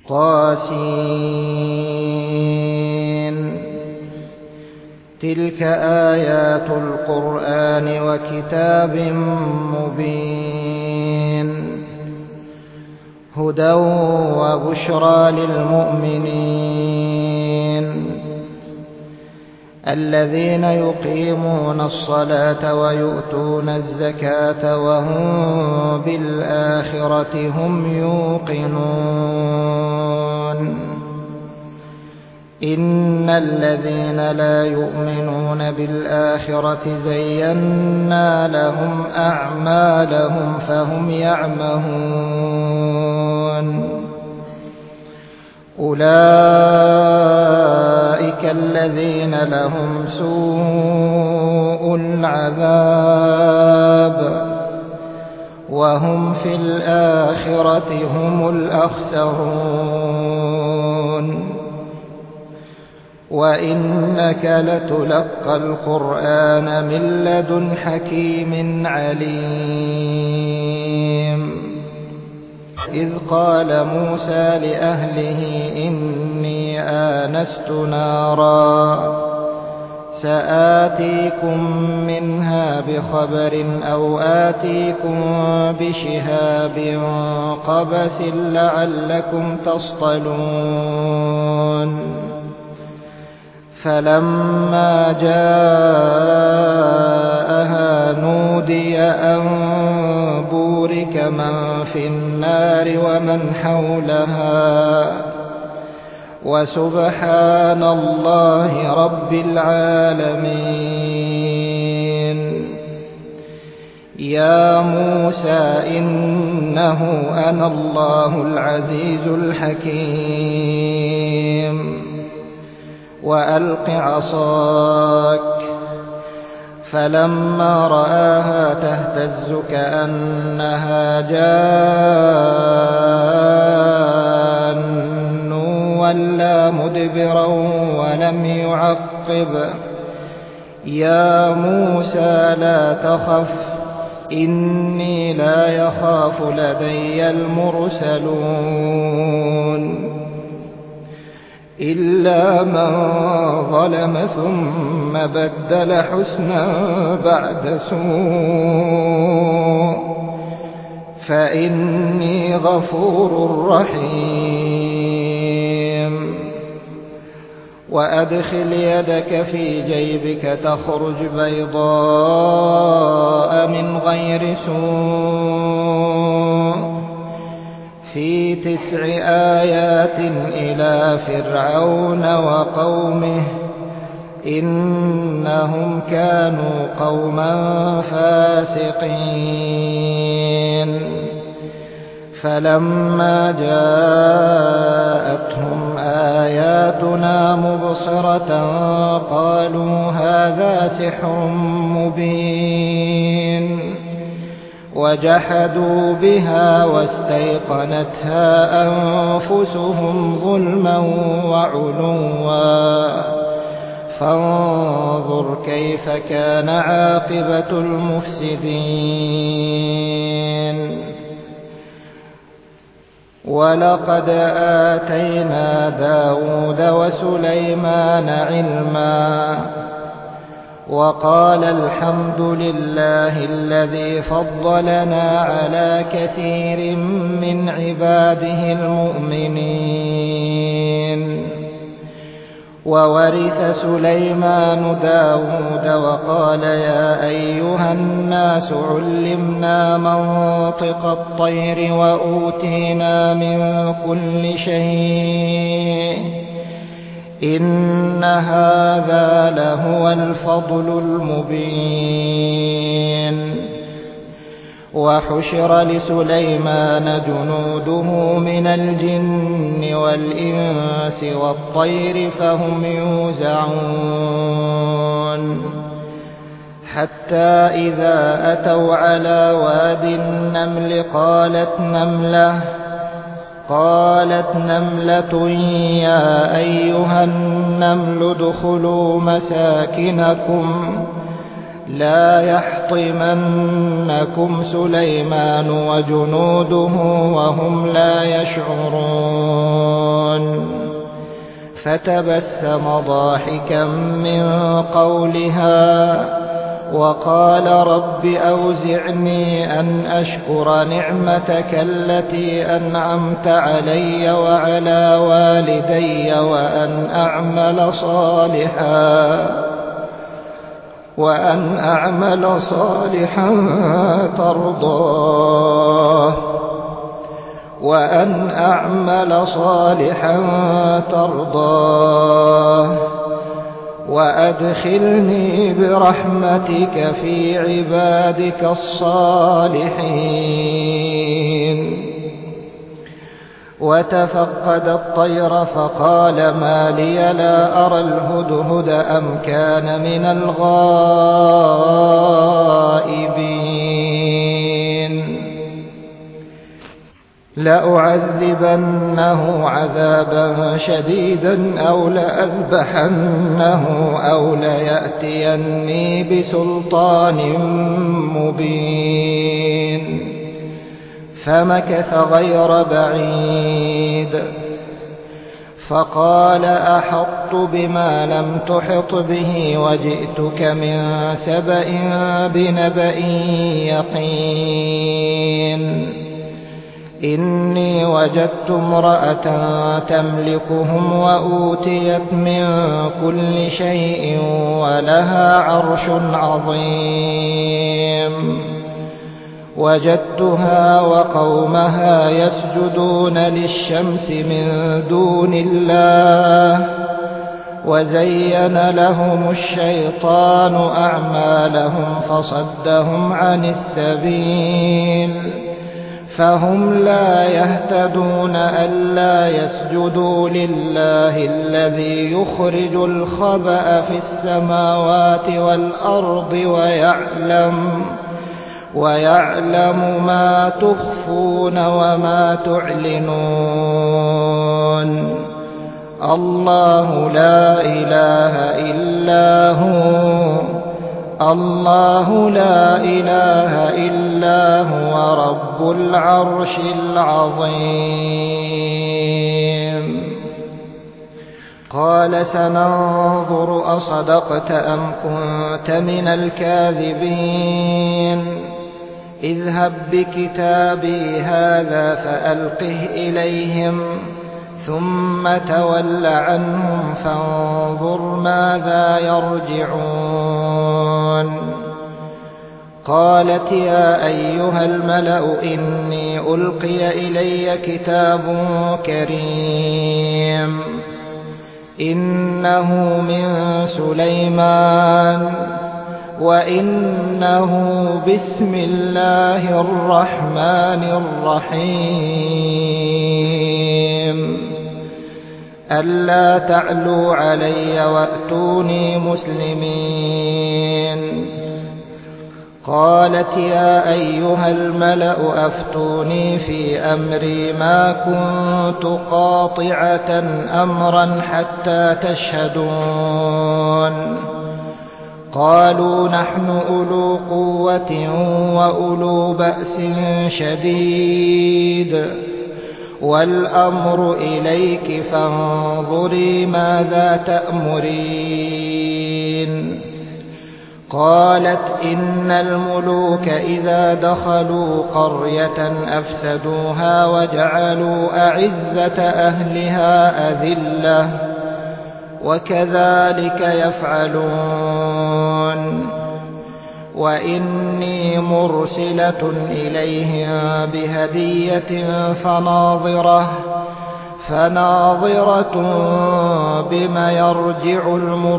طاسين. تلك آيات القرآن وكتاب مبين هدى وبشرى للمؤمنين الذين يقيمون الصلاة ويؤتون الزكاة وهم بالآخرة هم يوقنون. إن الذين لا يؤمنون بالآخرة زينا لهم أعمالهم فهم يعمهون. أولئك الذين لهم سوء العذاب وهم في الآخرة هم الأخسرون. وإنك لتلقى القرآن من لدن حكيم عليم. إذ قال موسى لأهله إني آنست نارا سآتيكم منها بخبر أو آتيكم بشهاب قبس لعلكم تصطلون. فلما جاءها نودي أن بورك من في النار ومن حولها وسبحان الله رب العالمين. يا موسى إنه أنا الله العزيز الحكيم وألق عصاك. فلما رآها تهتز كأنها جان ولا مدبرا ولم يعقب. يا موسى لا تخف إني لا يخاف لدي المرسلون إلا من ظلم ثم بدل حسنا بعد سوء فإني غفور رحيم. وأدخل يدك في جيبك تخرج بيضاء من غير سوء في 9 آيات إلى فرعون وقومه إنهم كانوا قوما فاسقين. فلما جاءتهم آياتنا مبصرة قالوا هذا سحر مبين وجحدوا بها واستيقنتها أنفسهم ظلما وعلوا فانظر كيف كان عاقبة المفسدين. ولقد آتينا داود وسليمان علما وقال الحمد لله الذي فضلنا على كثير من عباده المؤمنين. وورث سليمان داود وقال يا أيها الناس علمنا منطق الطير وأوتينا من كل شيء إن هذا لهو الفضل المبين. وحشر لسليمان جنوده من الجن والإنس والطير فهم يوزعون حتى إذا أتوا على واد النمل قالت نملة يا أيها النمل ادخلوا مساكنكم لا يحطمنكم سليمان وجنوده وهم لا يشعرون. فتبسم ضاحكا من قولها وقال رب أوزعني أن أشكر نعمتك التي أنعمت علي وعلى والدي وأن أعمل صالحا ترضاه وأدخلني برحمتك في عبادك الصالحين. وتفقد الطير فقال ما لي لا أرى الهدهد أم كان من الغائبين لأعذبنه عذابا شديدا أو لأذبحنه أو ليأتيني بسلطان مبين. فمكث غير بعيد فقال أحطت بما لم تحط به وجئتك من سبأ بنبأ يقين. إني وجدت امرأة تملكهم وأوتيت من كل شيء ولها عرش عظيم. وجدتها وقومها يسجدون للشمس من دون الله وزين لهم الشيطان أعمالهم فصدهم عن السبيل فهم لا يهتدون ألا يسجدوا لله الذي يخرج الخبأ في السماوات والأرض ويعلم ما تخفون وما تعلنون. الله لا إله إلا هو رب العرش العظيم. قال سننظر أصدقت أم كنت من الكاذبين. اذهب بكتابي هذا فألقه إليهم ثم تول عنهم فانظر ماذا يرجعون. قالت يا أيها الملأ إني ألقي إلي كتاب كريم إنه من سليمان وإنه بسم الله الرحمن الرحيم ألا تعلوا علي وأتوني مسلمين. قالت يا أيها الملأ أفتوني في أمري ما كنت قاطعة أمرا حتى تشهدون. قالوا نحن أولو قوة وأولو بأس شديد والأمر إليك فانظري ماذا تأمرين. قالت إن الملوك إذا دخلوا قرية أفسدوها وجعلوا أعزة أهلها أذلة وكذلك يفعلون. وإني مرسلة إليهم بهدية فناظرة بما يرجع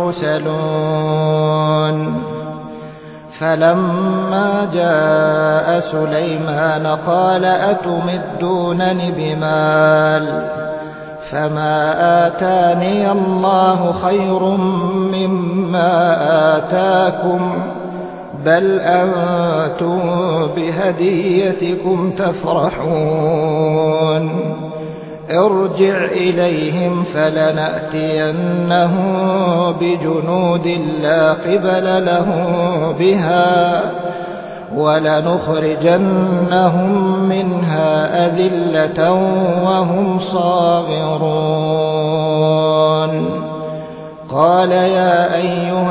المرسلون. فلما جاء سليمان قال أتمدونني بمال فما آتاني الله خير مما آتاكم بل أنتم بهديتكم تفرحون. ارجع إليهم فلنأتينهم بجنود لا قبل لهم بها ولنخرجنهم منها أذلة وهم صاغرون.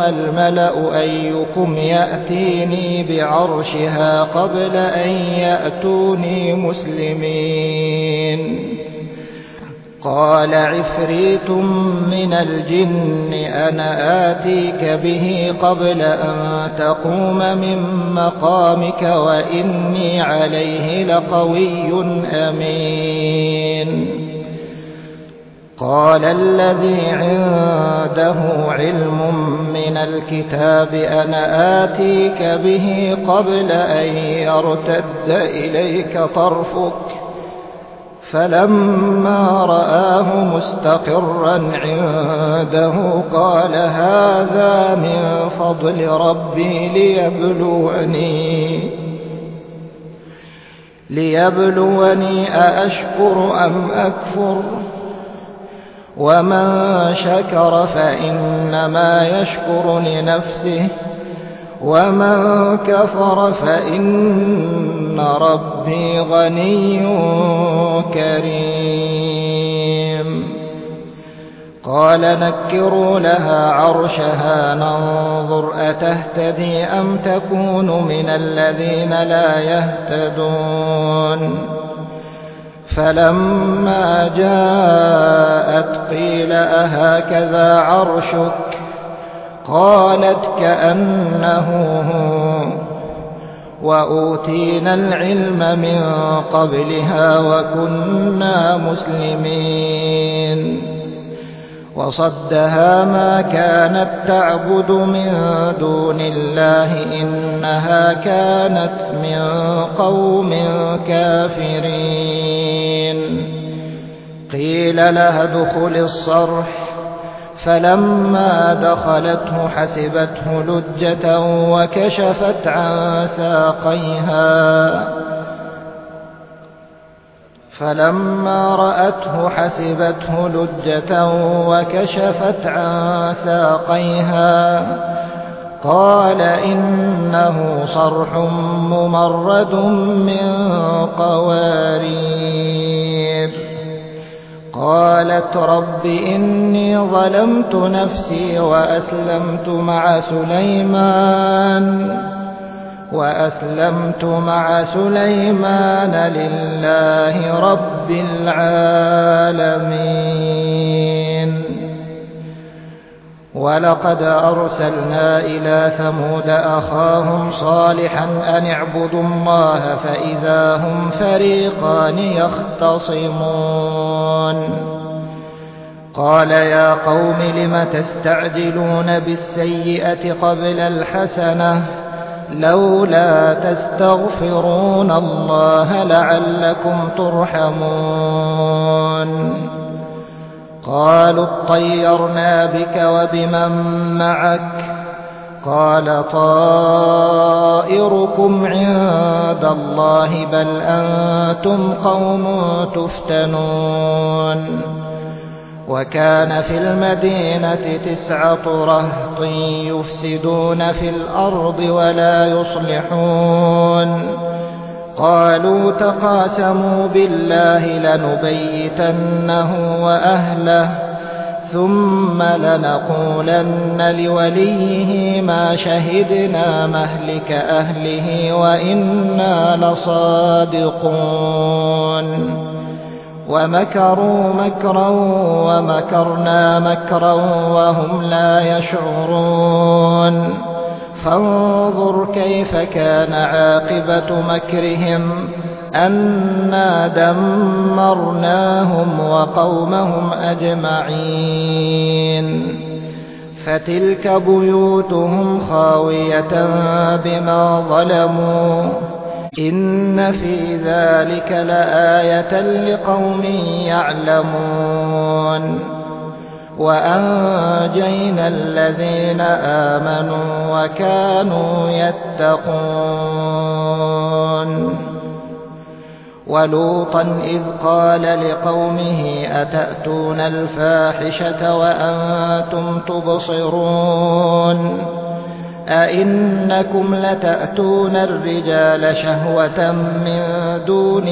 أيها الملأ أيكم يأتيني بعرشها قبل أن يأتوني مسلمين. قال عفريت من الجن أنا آتيك به قبل أن تقوم من مقامك وإني عليه لقوي أمين. قال الذي عنده علم من الكتاب أنا آتيك به قبل أن يرتد إليك طرفك فلما رآه مستقرا عنده قال هذا من فضل ربي ليبلوني أأشكر أم أكفر ومن شكر فإنما يشكر لنفسه ومن كفر فإن ربي غني كريم. قال نكروا لها عرشها ننظر أتهتدي أم تكون من الذين لا يهتدون. فلما جاءت قيل أهكذا عرشك قالت كأنه هو وأوتينا العلم من قبلها وكنا مسلمين. وصدها ما كانت تعبد من دون الله إنها كانت من قوم كافرين. قيل لها ادخل الصرح فلما دخلته حسبته لجة وكشفت عن ساقيها فلما رأته حسبته لجة وكشفت عن ساقيها قال إنه صرح ممرد من قوارير. قالت رب إني ظلمت نفسي وأسلمت مع سليمان لله رب العالمين. ولقد أرسلنا إلى ثمود أخاهم صالحا أن اعبدوا الله فإذا هم فريقان يختصمون. قال يا قوم لم تستعجلون بالسيئة قبل الحسنة لولا تستغفرون الله لعلكم ترحمون. قالوا اطيرنا بك وبمن معك قال طائركم عند الله بل أنتم قوم تفتنون. وكان في المدينة 9 رهط يفسدون في الأرض ولا يصلحون. قالوا تقاسموا بالله لنبيتنه وأهله ثم لنقولن لوليه ما شهدنا مهلك أهله وإنا لصادقون. ومكروا مكرا ومكرنا مكرا وهم لا يشعرون. فانظر كيف كان عاقبة مكرهم أنا دمرناهم وقومهم أجمعين. فتلك بيوتهم خاوية بما ظلموا إن في ذلك لآية لقوم يعلمون. وأنجينا الذين آمنوا وكانوا يتقون. ولوطا إذ قال لقومه أتأتون الفاحشة وأنتم تبصرون أئنكم لتأتون الرجال شهوة من دون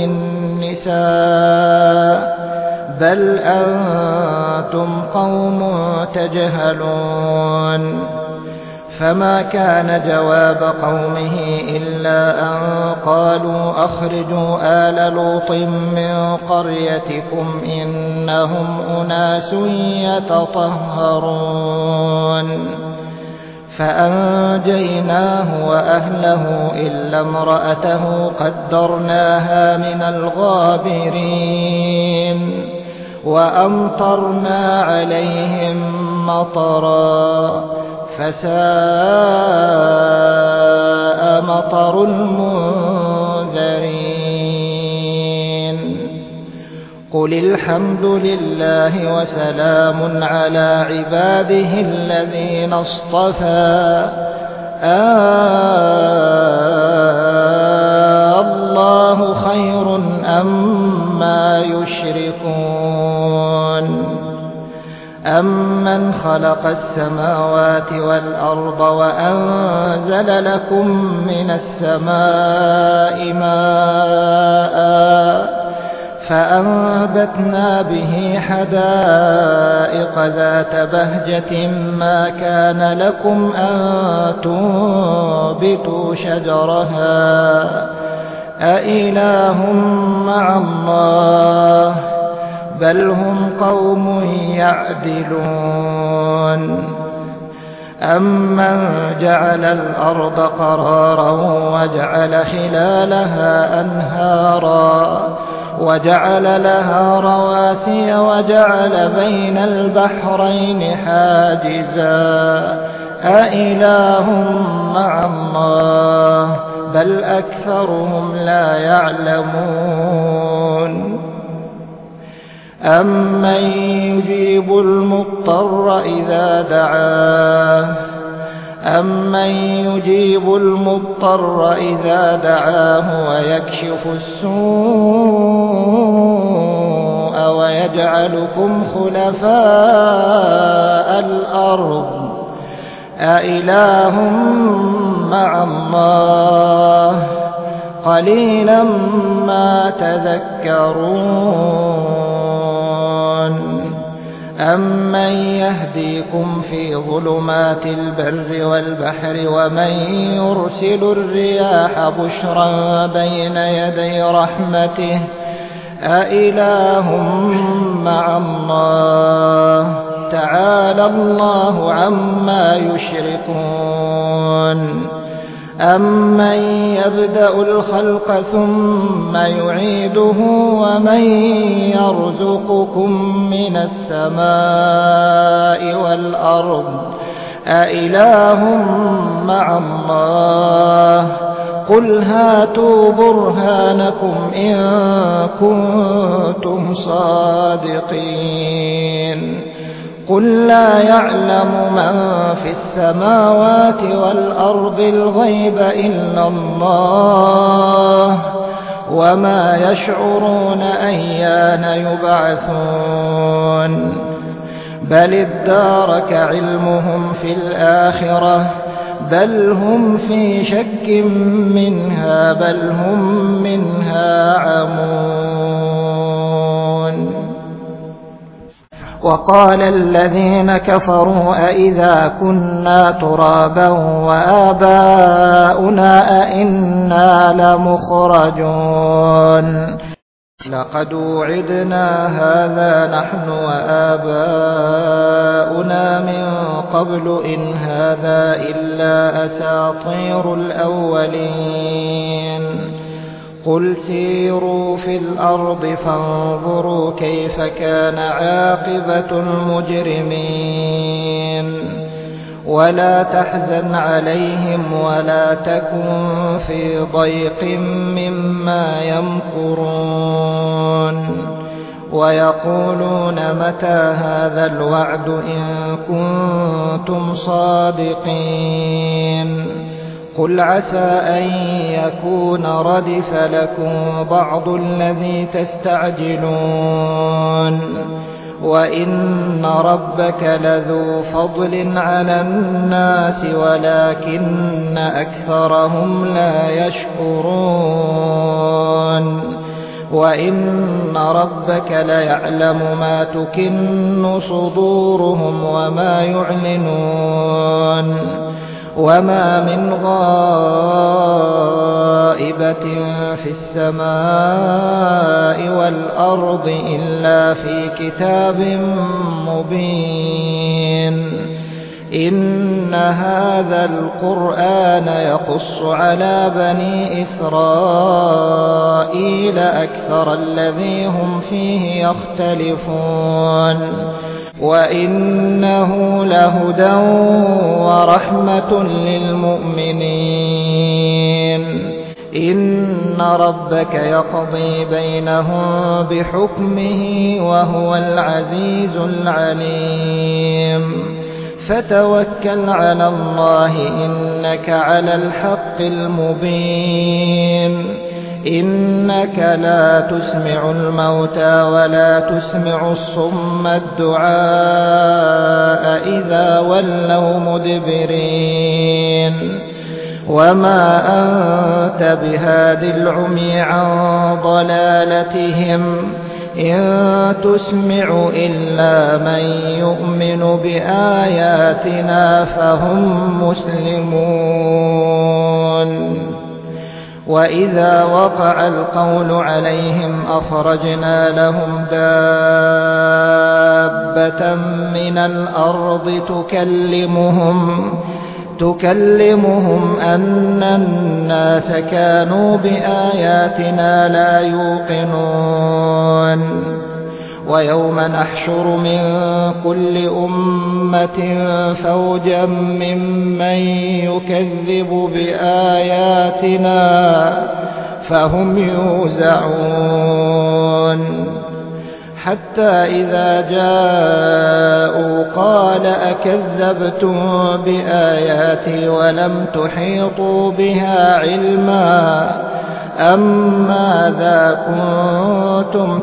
النساء بل أنتم قوم تجهلون. فما كان جواب قومه إلا أن قالوا أخرجوا آل لوط من قريتكم إنهم أناس يتطهرون فأنجيناه وأهله إلا امرأته قدرناها من الغابرين وأمطرنا عليهم مطرا فساء مطر المنذرين قل الحمد لله وسلام على عباده الذين اصطفى الله خير أما يشركون أمن خلق السماوات والأرض وأنزل لكم من السماء ماء فأنبتنا به حدائق ذات بهجة ما كان لكم أن تنبتوا شجرها أإله مع الله بل هم قوم يعدلون أمن جعل الأرض قرارا وجعل خلالها أنهارا وجعل لها رواسي وجعل بين البحرين حاجزا أإله مع الله بل أكثرهم لا يعلمون أمن يجيب المضطر إذا دعاه ويكشف السوء ويجعلكم خلفاء الأرض أإله مع الله قليلا ما تذكرون أمن يهديكم في ظلمات البر والبحر ومن يرسل الرياح بشرا بين يدي رحمته أإله مع الله تعالى الله عما يشركون أمن يبدأ الخلق ثم يعيده ومن يرزقكم من السماء والأرض أإله مع الله قل هاتوا برهانكم إن كنتم صادقين قل لا يعلم من في السماوات والأرض الغيب إلا الله وما يشعرون أيان يبعثون بل ادارك علمهم في الآخرة بل هم في شك منها بل هم منها عمون وقال الذين كفروا أئذا كنا ترابا وآباؤنا أئنا لمخرجون لقد وعدنا هذا نحن وآباؤنا من قبل إن هذا إلا أساطير الأولين قل سيروا في الأرض فانظروا كيف كان عاقبة المجرمين ولا تحزن عليهم ولا تكن في ضيق مما يمكرون ويقولون متى هذا الوعد إن كنتم صادقين قل عسى أن يكون ردف لكم بعض الذي تستعجلون وإن ربك لذو فضل على الناس ولكن أكثرهم لا يشكرون وإن ربك ليعلم ما تكن صدورهم وما يعلنون وما من غائبة في السماء والأرض إلا في كتاب مبين إن هذا القرآن يقص على بني إسرائيل أكثر الذي هم فيه يختلفون وإنه لهدى ورحمة للمؤمنين إن ربك يقضي بينهم بحكمه وهو العزيز العليم فتوكل على الله إنك على الحق المبين إنك لا تسمع الموتى ولا تسمع الصم الدعاء إذا ولوا مدبرين وما أنت بهاد العمي عن ضلالتهم إن تسمع إلا من يؤمن بآياتنا فهم مسلمون وإذا وقع القول عليهم أخرجنا لهم دابة من الأرض تكلمهم أن الناس كانوا بآياتنا لا يوقنون ويوم نحشر من كل أمة فوجا ممن يكذب بآياتنا فهم يوزعون حتى إذا جاءوا قال أكذبتم بآياتي ولم تحيطوا بها علما أم ماذا كنتم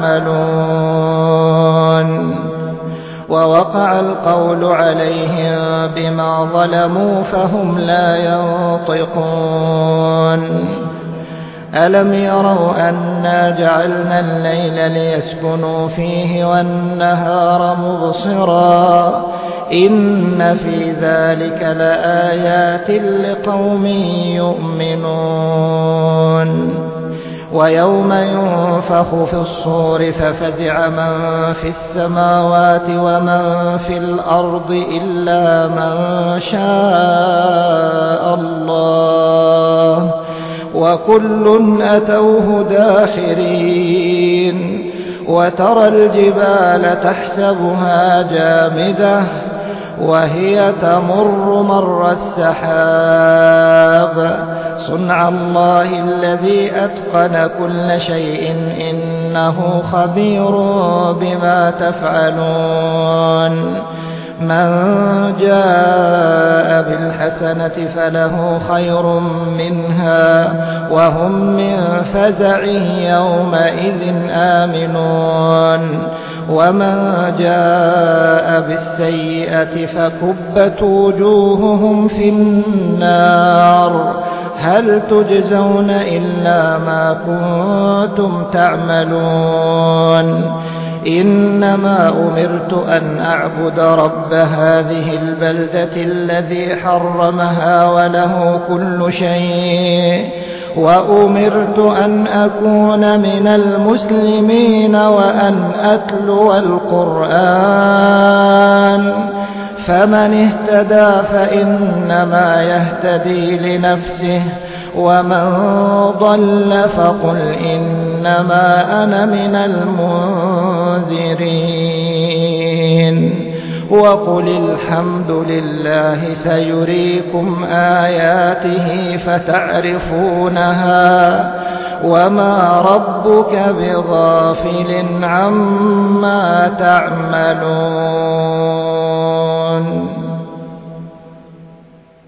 تعملون ووقع القول عليهم بما ظلموا فهم لا ينطقون ألم يروا أنا جعلنا الليل ليسكنوا فيه والنهار مبصرا إن في ذلك لآيات لقوم يؤمنون ويوم ينفخ في الصور ففزع من في السماوات ومن في الأرض إلا من شاء الله وكل أتوه داخرين وترى الجبال تحسبها جامدة وهي تمر مر السحاب صنع الله الذي أتقن كل شيء إنه خبير بما تفعلون من جاء بالحسنة فله خير منها وهم من فزع يومئذ آمنون ومن جاء بالسيئة فكبت وجوههم في النار هل تجزون إلا ما كنتم تعملون إنما أمرت أن أعبد رب هذه البلدة الذي حرمها وله كل شيء وأمرت أن أكون من المسلمين وأن أتلو القرآن فمن اهتدى فإنما يهتدي لنفسه ومن ضل فقل إنما أنا من المنذرين وقل الحمد لله سيريكم آياته فتعرفونها وما ربك بغافل عما تعملون